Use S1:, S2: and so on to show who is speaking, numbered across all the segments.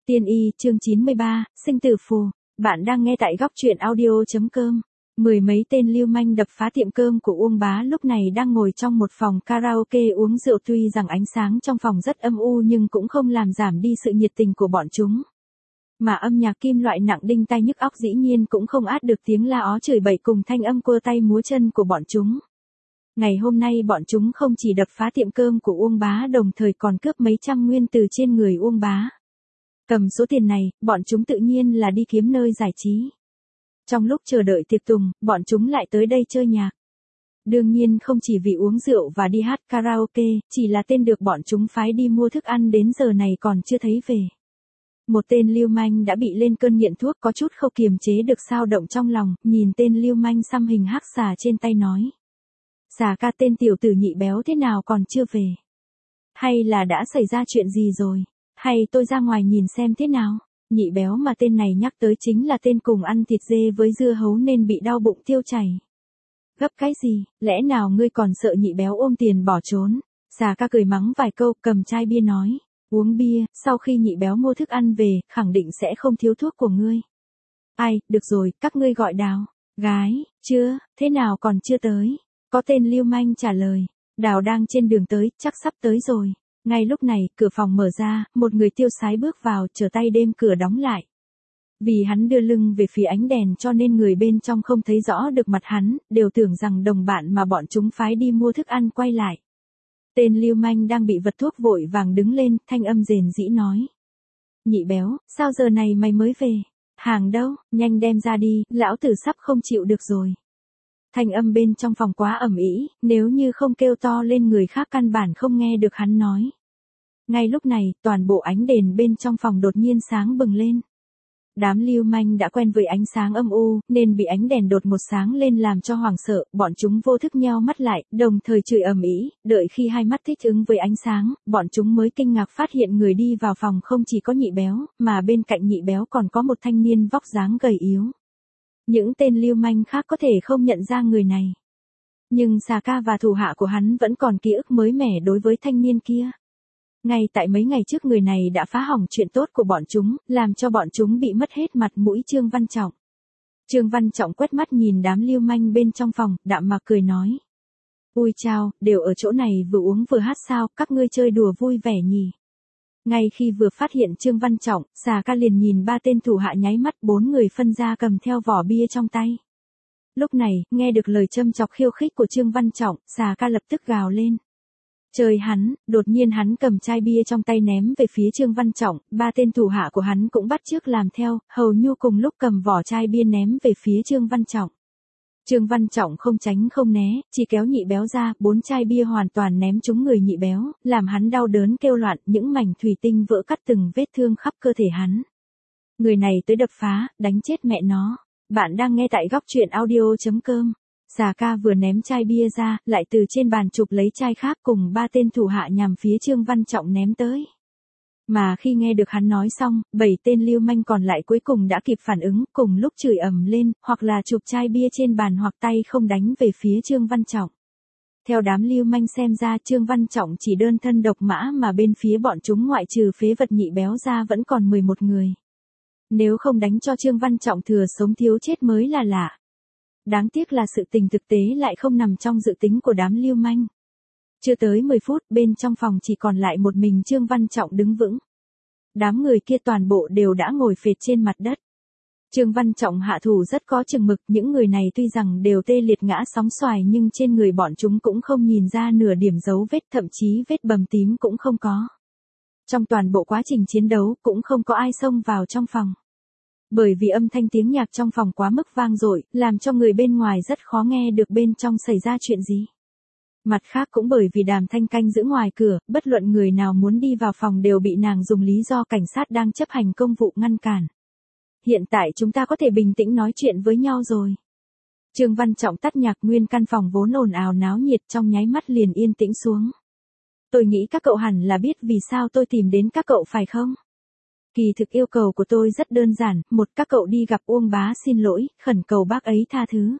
S1: Tiên y chương 93, sinh tử phù. Bạn đang nghe tại góc truyện audio.com. Mười mấy tên lưu manh đập phá tiệm cơm của Uông Bá lúc này đang ngồi trong một phòng karaoke uống rượu, tuy rằng ánh sáng trong phòng rất âm u nhưng cũng không làm giảm đi sự nhiệt tình của bọn chúng. Mà âm nhạc kim loại nặng đinh tai nhức óc dĩ nhiên cũng không át được tiếng la ó chửi bậy cùng thanh âm cua tay múa chân của bọn chúng. Ngày hôm nay bọn chúng không chỉ đập phá tiệm cơm của Uông Bá, đồng thời còn cướp mấy trăm nguyên từ trên người Uông Bá. Cầm số tiền này, bọn chúng tự nhiên là đi kiếm nơi giải trí. Trong lúc chờ đợi tiệc tùng, bọn chúng lại tới đây chơi nhạc. Đương nhiên không chỉ vì uống rượu và đi hát karaoke, chỉ là tên được bọn chúng phái đi mua thức ăn đến giờ này còn chưa thấy về. Một tên lưu manh đã bị lên cơn nghiện thuốc, có chút không kiềm chế được dao động trong lòng, nhìn tên lưu manh xăm hình hắc xà trên tay nói. Xà ca, tên tiểu tử nhị béo thế nào còn chưa về? Hay là đã xảy ra chuyện gì rồi? Hay tôi ra ngoài nhìn xem thế nào? Nhị béo mà tên này nhắc tới chính là tên cùng ăn thịt dê với dưa hấu nên bị đau bụng tiêu chảy. Gấp cái gì, lẽ nào ngươi còn sợ nhị béo ôm tiền bỏ trốn? Xà ca cười mắng vài câu, cầm chai bia nói. Uống bia, sau khi nhị béo mua thức ăn về, khẳng định sẽ không thiếu thuốc của ngươi. Ai, được rồi, các ngươi gọi Đào. Gái, chưa, thế nào còn chưa tới? Có tên lưu manh trả lời. Đào đang trên đường tới, chắc sắp tới rồi. Ngay lúc này, cửa phòng mở ra, một người tiêu sái bước vào, trở tay đêm cửa đóng lại. Vì hắn đưa lưng về phía ánh đèn cho nên người bên trong không thấy rõ được mặt hắn, đều tưởng rằng đồng bạn mà bọn chúng phái đi mua thức ăn quay lại. Tên lưu manh đang bị vật thuốc vội vàng đứng lên, thanh âm rền rĩ nói. Nhị béo, sao giờ này mày mới về? Hàng đâu, nhanh đem ra đi, lão tử sắp không chịu được rồi. Thanh âm bên trong phòng quá ầm ĩ, nếu như không kêu to lên người khác căn bản không nghe được hắn nói. Ngay lúc này, toàn bộ ánh đèn bên trong phòng đột nhiên sáng bừng lên. Đám lưu manh đã quen với ánh sáng âm u, nên bị ánh đèn đột một sáng lên làm cho hoảng sợ, bọn chúng vô thức nheo mắt lại, đồng thời chửi ầm ĩ, đợi khi hai mắt thích ứng với ánh sáng, bọn chúng mới kinh ngạc phát hiện người đi vào phòng không chỉ có nhị béo, mà bên cạnh nhị béo còn có một thanh niên vóc dáng gầy yếu. Những tên lưu manh khác có thể không nhận ra người này. Nhưng Xà Ca và thủ hạ của hắn vẫn còn ký ức mới mẻ đối với thanh niên kia. Ngay tại mấy ngày trước người này đã phá hỏng chuyện tốt của bọn chúng, làm cho bọn chúng bị mất hết mặt mũi. Trương Văn Trọng. Trương Văn Trọng quét mắt nhìn đám lưu manh bên trong phòng, đạm mạc cười nói. Ui chao, đều ở chỗ này vừa uống vừa hát sao, các ngươi chơi đùa vui vẻ nhỉ. Ngay khi vừa phát hiện Trương Văn Trọng, Xà Ca liền nhìn ba tên thủ hạ nháy mắt, bốn người phân ra cầm theo vỏ bia trong tay. Lúc này, nghe được lời châm chọc khiêu khích của Trương Văn Trọng, Xà Ca lập tức gào lên. Trời hắn, đột nhiên hắn cầm chai bia trong tay ném về phía Trương Văn Trọng, ba tên thủ hạ của hắn cũng bắt chước làm theo, hầu như cùng lúc cầm vỏ chai bia ném về phía Trương Văn Trọng. Trương Văn Trọng không tránh không né, chỉ kéo nhị béo ra, bốn chai bia hoàn toàn ném trúng người nhị béo, làm hắn đau đớn kêu loạn, những mảnh thủy tinh vỡ cắt từng vết thương khắp cơ thể hắn. Người này tới đập phá, đánh chết mẹ nó. Bạn đang nghe tại góc truyện audio.com. Xà Ca vừa ném chai bia ra, lại từ trên bàn chụp lấy chai khác cùng ba tên thủ hạ nhằm phía Trương Văn Trọng ném tới. Mà khi nghe được hắn nói xong, 7 tên lưu manh còn lại cuối cùng đã kịp phản ứng, cùng lúc chửi ầm lên, hoặc là chụp chai bia trên bàn hoặc tay không đánh về phía Trương Văn Trọng. Theo đám lưu manh xem ra Trương Văn Trọng chỉ đơn thân độc mã mà bên phía bọn chúng ngoại trừ phế vật nhị béo ra vẫn còn 11 người. Nếu không đánh cho Trương Văn Trọng thừa sống thiếu chết mới là lạ. Đáng tiếc là sự tình thực tế lại không nằm trong dự tính của đám lưu manh. Chưa tới 10 phút, bên trong phòng chỉ còn lại một mình Trương Văn Trọng đứng vững. Đám người kia toàn bộ đều đã ngồi phệt trên mặt đất. Trương Văn Trọng hạ thủ rất có chừng mực, những người này tuy rằng đều tê liệt ngã sóng xoài nhưng trên người bọn chúng cũng không nhìn ra nửa điểm dấu vết, thậm chí vết bầm tím cũng không có. Trong toàn bộ quá trình chiến đấu cũng không có ai xông vào trong phòng. Bởi vì âm thanh tiếng nhạc trong phòng quá mức vang dội, làm cho người bên ngoài rất khó nghe được bên trong xảy ra chuyện gì. Mặt khác cũng bởi vì Đàm Thanh canh giữ ngoài cửa, bất luận người nào muốn đi vào phòng đều bị nàng dùng lý do cảnh sát đang chấp hành công vụ ngăn cản. Hiện tại chúng ta có thể bình tĩnh nói chuyện với nhau rồi. Trương Văn Trọng tắt nhạc, nguyên căn phòng vốn ồn ào náo nhiệt trong nháy mắt liền yên tĩnh xuống. Tôi nghĩ các cậu hẳn là biết vì sao tôi tìm đến các cậu phải không? Kỳ thực yêu cầu của tôi rất đơn giản, một, các cậu đi gặp Uông Bá xin lỗi, khẩn cầu bác ấy tha thứ.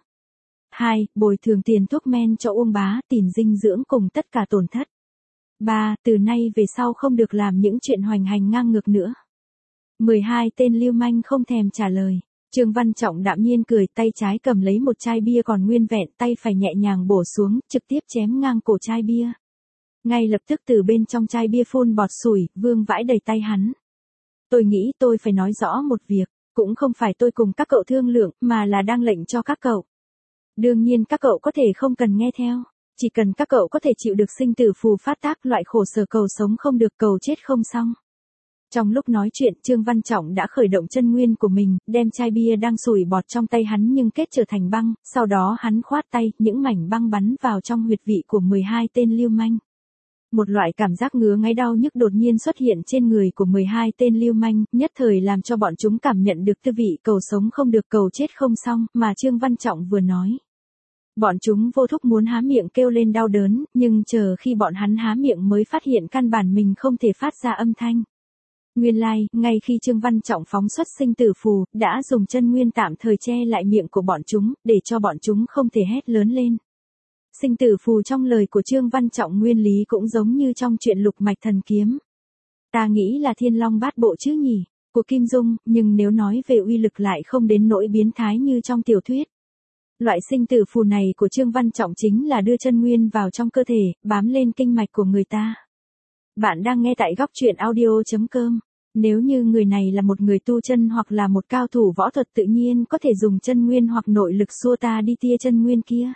S1: 2. Bồi thường tiền thuốc men cho Uông Bá, tiền dinh dưỡng cùng tất cả tổn thất. 3. Từ nay về sau không được làm những chuyện hoành hành ngang ngược nữa. 12 tên lưu manh không thèm trả lời. Trương Văn Trọng đạm nhiên cười, tay trái cầm lấy một chai bia còn nguyên vẹn, tay phải nhẹ nhàng bổ xuống, trực tiếp chém ngang cổ chai bia. Ngay lập tức từ bên trong chai bia phun bọt sủi, vương vãi đầy tay hắn. Tôi nghĩ tôi phải nói rõ một việc, cũng không phải tôi cùng các cậu thương lượng, mà là đang lệnh cho các cậu. Đương nhiên các cậu có thể không cần nghe theo, chỉ cần các cậu có thể chịu được sinh tử phù phát tác, loại khổ sở cầu sống không được cầu chết không xong. Trong lúc nói chuyện, Trương Văn Trọng đã khởi động chân nguyên của mình, đem chai bia đang sủi bọt trong tay hắn nhưng kết trở thành băng, sau đó hắn khoát tay, những mảnh băng bắn vào trong huyệt vị của 12 tên lưu manh. Một loại cảm giác ngứa ngáy đau nhức đột nhiên xuất hiện trên người của 12 tên lưu manh, nhất thời làm cho bọn chúng cảm nhận được tư vị cầu sống không được cầu chết không xong, mà Trương Văn Trọng vừa nói. Bọn chúng vô thức muốn há miệng kêu lên đau đớn, nhưng chờ khi bọn hắn há miệng mới phát hiện căn bản mình không thể phát ra âm thanh. Nguyên lai, ngay khi Trương Văn Trọng phóng xuất sinh tử phù, đã dùng chân nguyên tạm thời che lại miệng của bọn chúng, để cho bọn chúng không thể hét lớn lên. Sinh tử phù trong lời của Trương Văn Trọng nguyên lý cũng giống như trong truyện Lục Mạch Thần Kiếm. Ta nghĩ là Thiên Long Bát Bộ chứ nhỉ, của Kim Dung, nhưng nếu nói về uy lực lại không đến nỗi biến thái như trong tiểu thuyết. Loại sinh tử phù này của Trương Văn Trọng chính là đưa chân nguyên vào trong cơ thể, bám lên kinh mạch của người ta. Bạn đang nghe tại góc truyện audio.com. Nếu như người này là một người tu chân hoặc là một cao thủ võ thuật tự nhiên có thể dùng chân nguyên hoặc nội lực xua ta đi tia chân nguyên kia.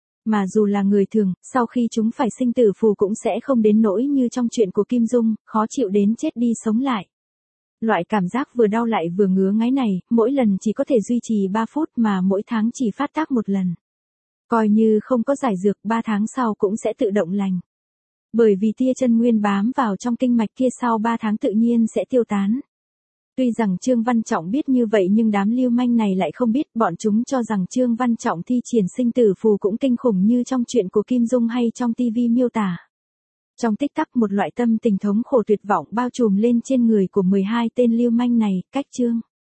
S1: Mà dù là người thường, sau khi chúng phải sinh tử phù cũng sẽ không đến nỗi như trong chuyện của Kim Dung, khó chịu đến chết đi sống lại. Loại cảm giác vừa đau lại vừa ngứa ngáy này, mỗi lần chỉ có thể duy trì 3 phút mà mỗi tháng chỉ phát tác một lần. Coi như không có giải dược, 3 tháng sau cũng sẽ tự động lành. Bởi vì tia chân nguyên bám vào trong kinh mạch kia sau 3 tháng tự nhiên sẽ tiêu tán. Tuy rằng Trương Văn Trọng biết như vậy nhưng đám lưu manh này lại không biết, bọn chúng cho rằng Trương Văn Trọng thi triển sinh tử phù cũng kinh khủng như trong chuyện của Kim Dung hay trong TV miêu tả. Trong tích tắc một loại tâm tình thống khổ tuyệt vọng bao trùm lên trên người của 12 tên lưu manh này, cách Trương